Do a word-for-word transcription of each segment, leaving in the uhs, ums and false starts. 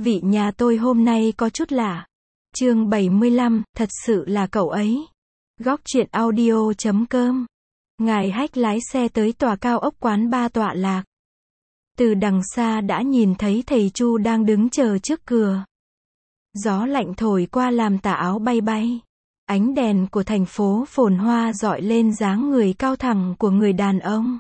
Vị nhà tôi hôm nay có chút lạ. Chương bảy mươi lăm, thật sự là cậu ấy. Góc truyện audio chấm com. Ngài Hách lái xe tới tòa cao ốc quán ba tọa lạc. Từ đằng xa đã nhìn thấy thầy Chu đang đứng chờ trước cửa. Gió lạnh thổi qua làm tà áo bay bay. Ánh đèn của thành phố phồn hoa rọi lên dáng người cao thẳng của người đàn ông.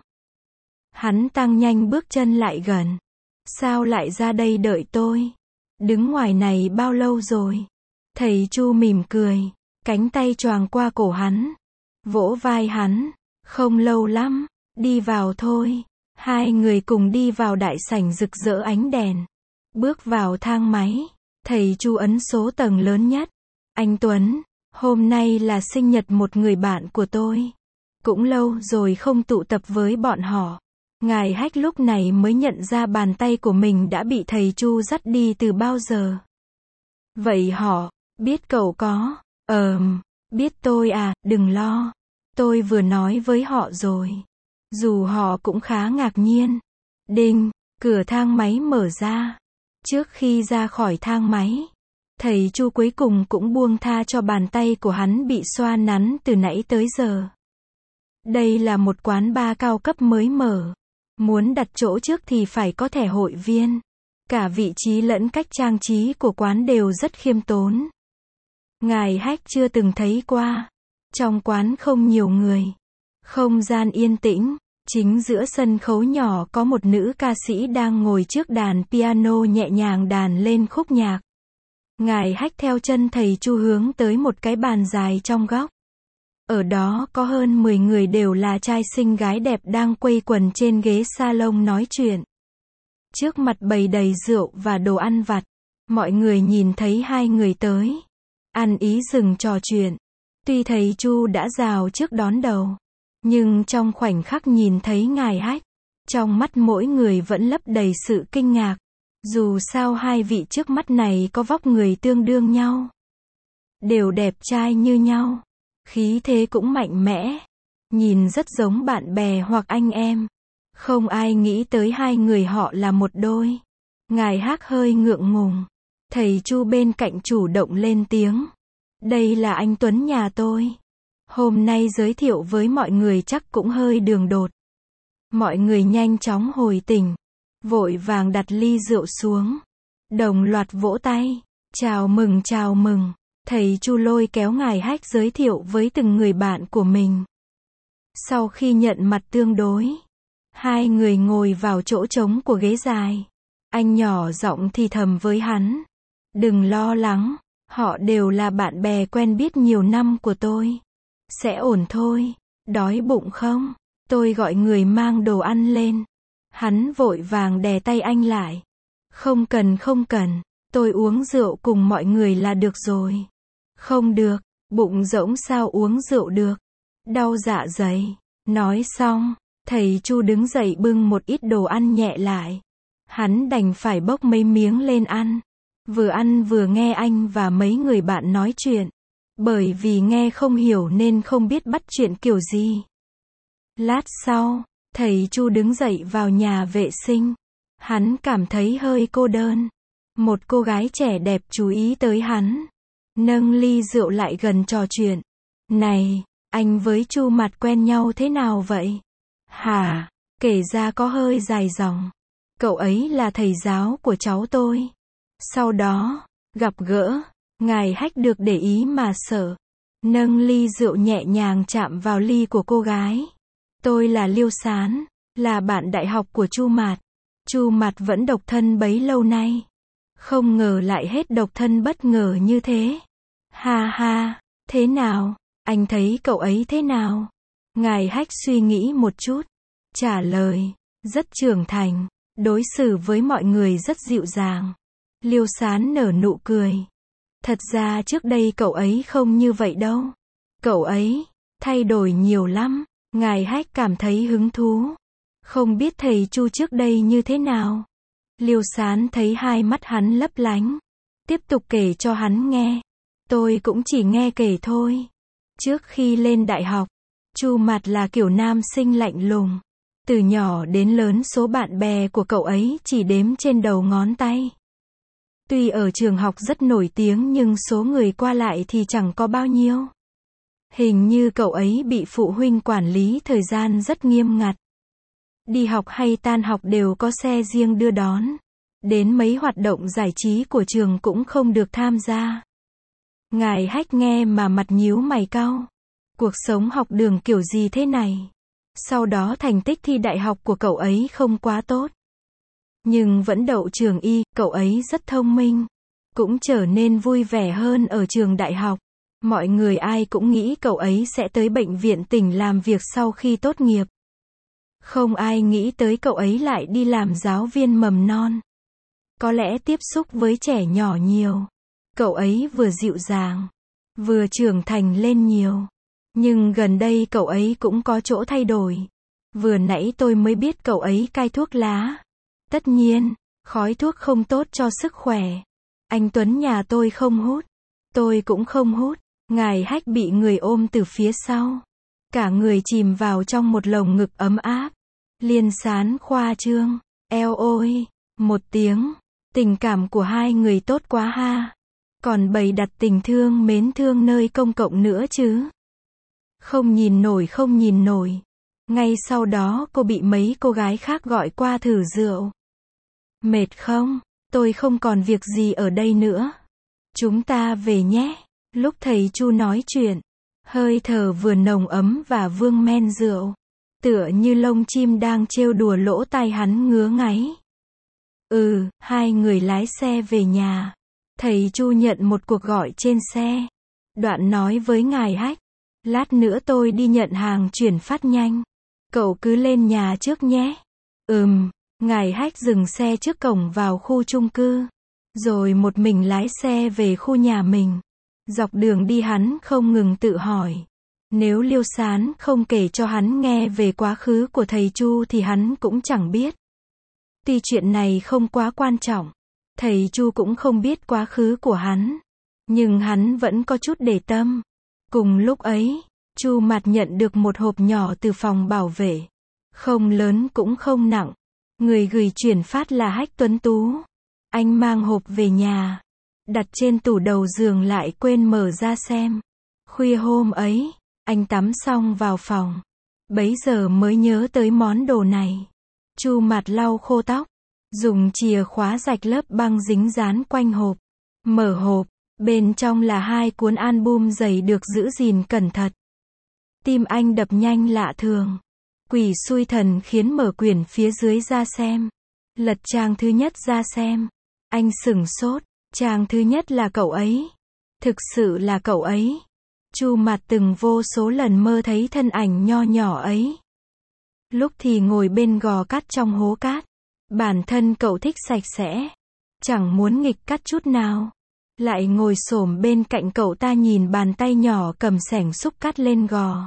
Hắn tăng nhanh bước chân lại gần. Sao lại ra đây đợi tôi? Đứng ngoài này bao lâu rồi? Thầy Chu mỉm cười, cánh tay choàng qua cổ hắn, vỗ vai hắn. Không lâu lắm, đi vào thôi. Hai người cùng đi vào đại sảnh rực rỡ ánh đèn. Bước vào thang máy, thầy Chu ấn số tầng lớn nhất. Anh Tuấn, hôm nay là sinh nhật một người bạn của tôi. Cũng lâu rồi không tụ tập với bọn họ. Ngài Hách lúc này mới nhận ra bàn tay của mình đã bị thầy Chu dắt đi từ bao giờ. Vậy họ, biết cậu có, ờm, biết tôi à, đừng lo. Tôi vừa nói với họ rồi. Dù họ cũng khá ngạc nhiên. Đinh, cửa thang máy mở ra. Trước khi ra khỏi thang máy, thầy Chu cuối cùng cũng buông tha cho bàn tay của hắn bị xoa nắn từ nãy tới giờ. Đây là một quán bar cao cấp mới mở. Muốn đặt chỗ trước thì phải có thẻ hội viên. Cả vị trí lẫn cách trang trí của quán đều rất khiêm tốn. Ngài Hách chưa từng thấy qua. Trong quán không nhiều người. Không gian yên tĩnh. Chính giữa sân khấu nhỏ có một nữ ca sĩ đang ngồi trước đàn piano nhẹ nhàng đàn lên khúc nhạc. Ngài Hách theo chân thầy Chu hướng tới một cái bàn dài trong góc. Ở đó có hơn mười người đều là trai xinh gái đẹp đang quây quần trên ghế salon nói chuyện. Trước mặt bày đầy rượu và đồ ăn vặt. Mọi người nhìn thấy hai người tới. Ăn ý dừng trò chuyện. Tuy thầy Chu đã rào trước đón đầu. Nhưng trong khoảnh khắc nhìn thấy Ngài Hách, trong mắt mỗi người vẫn lấp đầy sự kinh ngạc. Dù sao hai vị trước mắt này có vóc người tương đương nhau. Đều đẹp trai như nhau. Khí thế cũng mạnh mẽ. Nhìn rất giống bạn bè hoặc anh em. Không ai nghĩ tới hai người họ là một đôi. Ngài Hách hơi ngượng ngùng. Thầy Chu bên cạnh chủ động lên tiếng. Đây là anh Tuấn nhà tôi. Hôm nay giới thiệu với mọi người chắc cũng hơi đường đột. Mọi người nhanh chóng hồi tỉnh. Vội vàng đặt ly rượu xuống. Đồng loạt vỗ tay. Chào mừng chào mừng. Thầy Chu lôi kéo Ngài Hách giới thiệu với từng người bạn của mình. Sau khi nhận mặt tương đối, hai người ngồi vào chỗ trống của ghế dài. Anh nhỏ giọng thì thầm với hắn. Đừng lo lắng, họ đều là bạn bè quen biết nhiều năm của tôi. Sẽ ổn thôi. Đói bụng không? Tôi gọi người mang đồ ăn lên. Hắn vội vàng đè tay anh lại. Không cần không cần, tôi uống rượu cùng mọi người là được rồi. Không được, bụng rỗng sao uống rượu được. Đau dạ dày. Nói xong, thầy Chu đứng dậy bưng một ít đồ ăn nhẹ lại. Hắn đành phải bốc mấy miếng lên ăn. Vừa ăn vừa nghe anh và mấy người bạn nói chuyện. Bởi vì nghe không hiểu nên không biết bắt chuyện kiểu gì. Lát sau, thầy Chu đứng dậy vào nhà vệ sinh. Hắn cảm thấy hơi cô đơn. Một cô gái trẻ đẹp chú ý tới hắn. Nâng ly rượu lại gần trò chuyện. Này, anh với Chu Mạt quen nhau thế nào vậy? Hả? Kể ra có hơi dài dòng. Cậu ấy là thầy giáo của cháu tôi. Sau đó, gặp gỡ, Ngài Hách được để ý mà sợ. Nâng ly rượu nhẹ nhàng chạm vào ly của cô gái. Tôi là Liêu Sán, là bạn đại học của Chu Mạt. Chu Mạt vẫn độc thân bấy lâu nay. Không ngờ lại hết độc thân bất ngờ như thế. Ha ha, thế nào? Anh thấy cậu ấy thế nào? Ngài Hách suy nghĩ một chút. Trả lời, rất trưởng thành, đối xử với mọi người rất dịu dàng. Liêu Sán nở nụ cười. Thật ra trước đây cậu ấy không như vậy đâu. Cậu ấy, thay đổi nhiều lắm. Ngài Hách cảm thấy hứng thú. Không biết thầy Chu trước đây như thế nào? Liêu Sán thấy hai mắt hắn lấp lánh. Tiếp tục kể cho hắn nghe. Tôi cũng chỉ nghe kể thôi. Trước khi lên đại học, Chu Mạt là kiểu nam sinh lạnh lùng. Từ nhỏ đến lớn số bạn bè của cậu ấy chỉ đếm trên đầu ngón tay. Tuy ở trường học rất nổi tiếng nhưng số người qua lại thì chẳng có bao nhiêu. Hình như cậu ấy bị phụ huynh quản lý thời gian rất nghiêm ngặt. Đi học hay tan học đều có xe riêng đưa đón. Đến mấy hoạt động giải trí của trường cũng không được tham gia. Ngài Hách nghe mà mặt nhíu mày cau. Cuộc sống học đường kiểu gì thế này? Sau đó thành tích thi đại học của cậu ấy không quá tốt. Nhưng vẫn đậu trường y, cậu ấy rất thông minh. Cũng trở nên vui vẻ hơn ở trường đại học. Mọi người ai cũng nghĩ cậu ấy sẽ tới bệnh viện tỉnh làm việc sau khi tốt nghiệp. Không ai nghĩ tới cậu ấy lại đi làm giáo viên mầm non. Có lẽ tiếp xúc với trẻ nhỏ nhiều. Cậu ấy vừa dịu dàng, vừa trưởng thành lên nhiều. Nhưng gần đây cậu ấy cũng có chỗ thay đổi. Vừa nãy tôi mới biết cậu ấy cai thuốc lá. Tất nhiên, khói thuốc không tốt cho sức khỏe. Anh Tuấn nhà tôi không hút. Tôi cũng không hút. Ngài Hách bị người ôm từ phía sau. Cả người chìm vào trong một lồng ngực ấm áp. Liên Sán khoa trương. Eo ôi, một tiếng. Tình cảm của hai người tốt quá ha. Còn bày đặt tình thương mến thương nơi công cộng nữa chứ. Không nhìn nổi không nhìn nổi. Ngay sau đó cô bị mấy cô gái khác gọi qua thử rượu. Mệt không? Tôi không còn việc gì ở đây nữa. Chúng ta về nhé. Lúc thầy Chu nói chuyện, hơi thở vừa nồng ấm và vương men rượu. Tựa như lông chim đang trêu đùa lỗ tai hắn ngứa ngáy. Ừ, hai người lái xe về nhà. Thầy Chu nhận một cuộc gọi trên xe. Đoạn nói với ngài Hách. Lát nữa tôi đi nhận hàng chuyển phát nhanh. Cậu cứ lên nhà trước nhé. Ừm, ngài Hách dừng xe trước cổng vào khu chung cư. Rồi một mình lái xe về khu nhà mình. Dọc đường đi hắn không ngừng tự hỏi. Nếu Liêu Sán không kể cho hắn nghe về quá khứ của thầy Chu thì hắn cũng chẳng biết. Tuy chuyện này không quá quan trọng. Thầy Chu cũng không biết quá khứ của hắn. Nhưng hắn vẫn có chút để tâm. Cùng lúc ấy, Chu Mạt nhận được một hộp nhỏ từ phòng bảo vệ. Không lớn cũng không nặng. Người gửi chuyển phát là Hách Tuấn Tú. Anh mang hộp về nhà. Đặt trên tủ đầu giường lại quên mở ra xem. Khuya hôm ấy, anh tắm xong vào phòng. Bấy giờ mới nhớ tới món đồ này. Chu Mạt lau khô tóc. Dùng chìa khóa rạch lớp băng dính dán quanh hộp. Mở hộp. Bên trong là hai cuốn album dày được giữ gìn cẩn thận. Tim anh đập nhanh lạ thường. Quỷ xui thần khiến mở quyển phía dưới ra xem. Lật trang thứ nhất ra xem. Anh sửng sốt. Trang thứ nhất là cậu ấy. Thực sự là cậu ấy. Chu Mạt từng vô số lần mơ thấy thân ảnh nho nhỏ ấy. Lúc thì ngồi bên gò cát trong hố cát. Bản thân cậu thích sạch sẽ. Chẳng muốn nghịch cắt chút nào. Lại ngồi xổm bên cạnh cậu ta nhìn bàn tay nhỏ cầm xẻng xúc cát lên gò.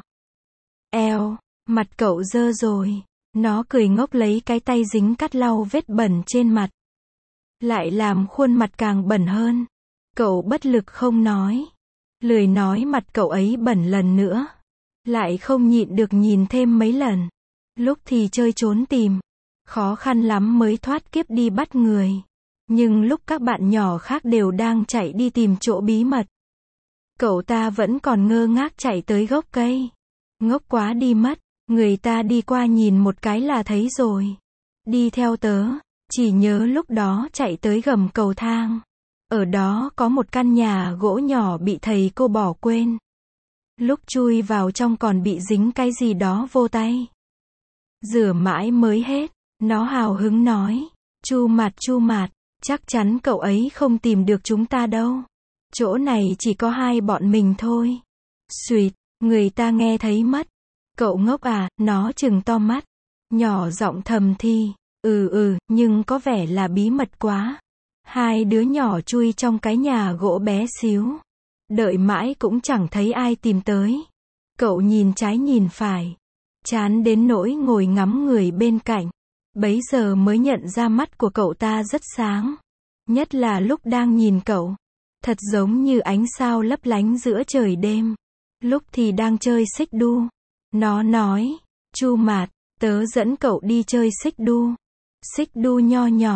Eo, mặt cậu dơ rồi. Nó cười ngốc lấy cái tay dính cát lau vết bẩn trên mặt. Lại làm khuôn mặt càng bẩn hơn. Cậu bất lực không nói. Lười nói mặt cậu ấy bẩn lần nữa. Lại không nhịn được nhìn thêm mấy lần. Lúc thì chơi trốn tìm. Khó khăn lắm mới thoát kiếp đi bắt người. Nhưng lúc các bạn nhỏ khác đều đang chạy đi tìm chỗ bí mật. Cậu ta vẫn còn ngơ ngác chạy tới gốc cây. Ngốc quá đi mất. Người ta đi qua nhìn một cái là thấy rồi. Đi theo tớ. Chỉ nhớ lúc đó chạy tới gầm cầu thang. Ở đó có một căn nhà gỗ nhỏ bị thầy cô bỏ quên. Lúc chui vào trong còn bị dính cái gì đó vô tay. Rửa mãi mới hết. Nó hào hứng nói. Chu Mạt Chu Mạt. Chắc chắn cậu ấy không tìm được chúng ta đâu. Chỗ này chỉ có hai bọn mình thôi. Xuyệt, người ta nghe thấy mất. Cậu ngốc à, nó trừng to mắt. Nhỏ giọng thầm thì. Ừ ừ, nhưng có vẻ là bí mật quá. Hai đứa nhỏ chui trong cái nhà gỗ bé xíu. Đợi mãi cũng chẳng thấy ai tìm tới. Cậu nhìn trái nhìn phải. Chán đến nỗi ngồi ngắm người bên cạnh. Bấy giờ mới nhận ra mắt của cậu ta rất sáng. Nhất là lúc đang nhìn cậu. Thật giống như ánh sao lấp lánh giữa trời đêm. Lúc thì đang chơi xích đu. Nó nói. Chu Mạt, tớ dẫn cậu đi chơi xích đu. Xích đu nho nhỏ.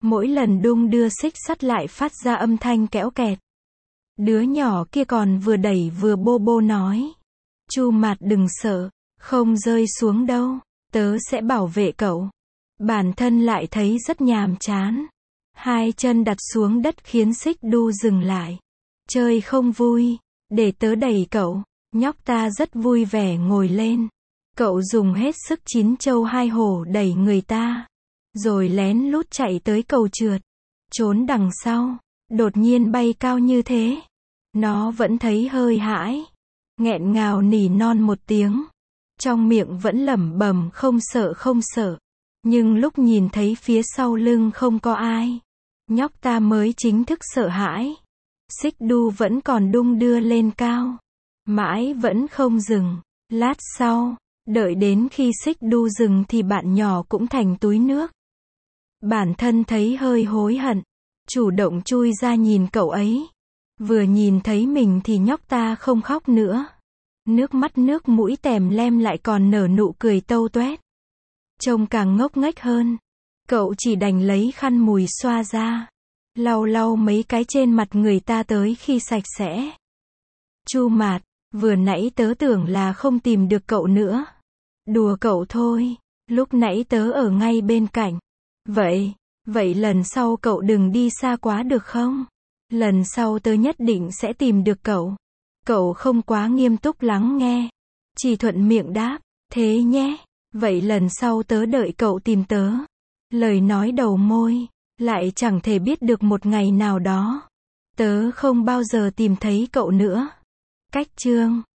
Mỗi lần đung đưa xích sắt lại phát ra âm thanh kéo kẹt. Đứa nhỏ kia còn vừa đẩy vừa bô bô nói. Chu Mạt đừng sợ, không rơi xuống đâu, tớ sẽ bảo vệ cậu. Bản thân lại thấy rất nhàm chán. Hai chân đặt xuống đất khiến xích đu dừng lại. Chơi không vui, để tớ đẩy cậu. Nhóc ta rất vui vẻ ngồi lên. Cậu dùng hết sức chín châu hai hổ đẩy người ta. Rồi lén lút chạy tới cầu trượt. Trốn đằng sau. Đột nhiên bay cao như thế. Nó vẫn thấy hơi hãi. Nghẹn ngào nỉ non một tiếng. Trong miệng vẫn lẩm bẩm không sợ không sợ. Nhưng lúc nhìn thấy phía sau lưng không có ai. Nhóc ta mới chính thức sợ hãi. Xích đu vẫn còn đung đưa lên cao. Mãi vẫn không dừng. Lát sau, đợi đến khi xích đu dừng thì bạn nhỏ cũng thành túi nước. Bản thân thấy hơi hối hận. Chủ động chui ra nhìn cậu ấy. Vừa nhìn thấy mình thì nhóc ta không khóc nữa. Nước mắt nước mũi tèm lem lại còn nở nụ cười tâu toét. Trông càng ngốc nghếch hơn. Cậu chỉ đành lấy khăn mùi xoa ra. Lau lau mấy cái trên mặt người ta tới khi sạch sẽ. Chu Mạt, vừa nãy tớ tưởng là không tìm được cậu nữa. Đùa cậu thôi, lúc nãy tớ ở ngay bên cạnh. Vậy, vậy lần sau cậu đừng đi xa quá được không? Lần sau tớ nhất định sẽ tìm được cậu. Cậu không quá nghiêm túc lắng nghe. Chỉ thuận miệng đáp, thế nhé. Vậy lần sau tớ đợi cậu tìm tớ. Lời nói đầu môi, lại chẳng thể biết được một ngày nào đó. Tớ không bao giờ tìm thấy cậu nữa. Cách chương